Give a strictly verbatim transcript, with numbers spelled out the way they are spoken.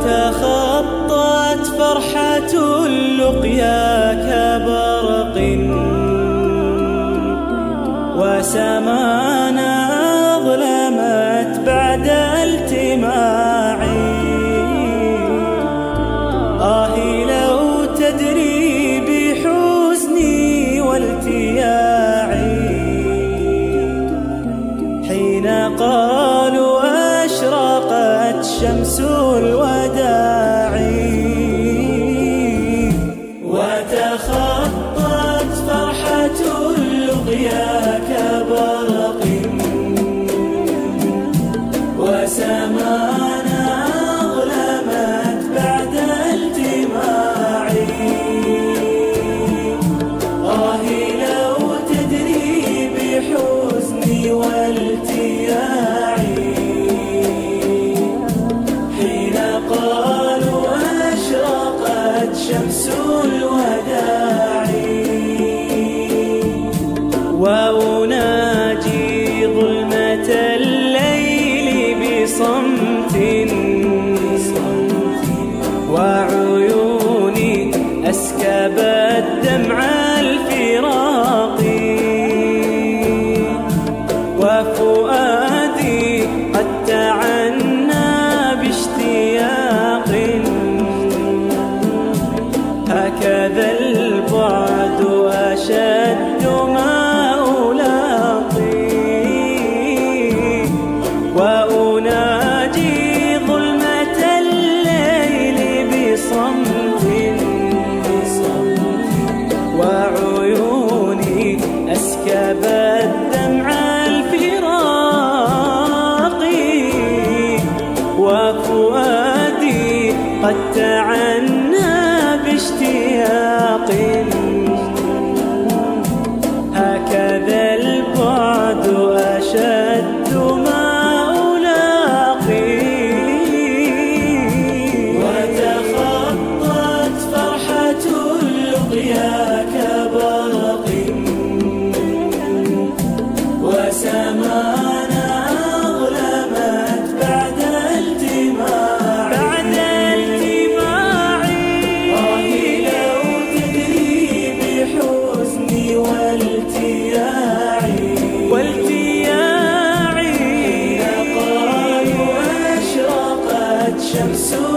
وتخطت فرحة اللقيا كبرق وسمانا أظلمت بعد التماعي. آهي لو تدري بحزني والتياعي حين قالوا أشرقت شمس الوداع. وتخطت فرحة اللقيا كبرق وسمانا أظلمت بعد التماعي. آهي لو تدري بحزني والتياعي حين قالوا أشرقت شمس الوداع. وأناجي ظلمة الليل بصمت وعيوني أسكبت دمع الفراق. وفؤادي قد تعنى باشتياق. هكذا البعد أشد ما ألاقي. وأناجي ظلمة الليل بصمت وعيوني أسكبت دمع الفراق. وفؤادي قد تعنى باشتياق. هكذا البعد أشد ما ألاقي. وتخطت فرحة اللقيا كبرق وسمانا أظلمت بعد التماع. بعد التماع. آهي لو تدري بحزني والتياعي والتياعي حين قالوا أشرقت شمس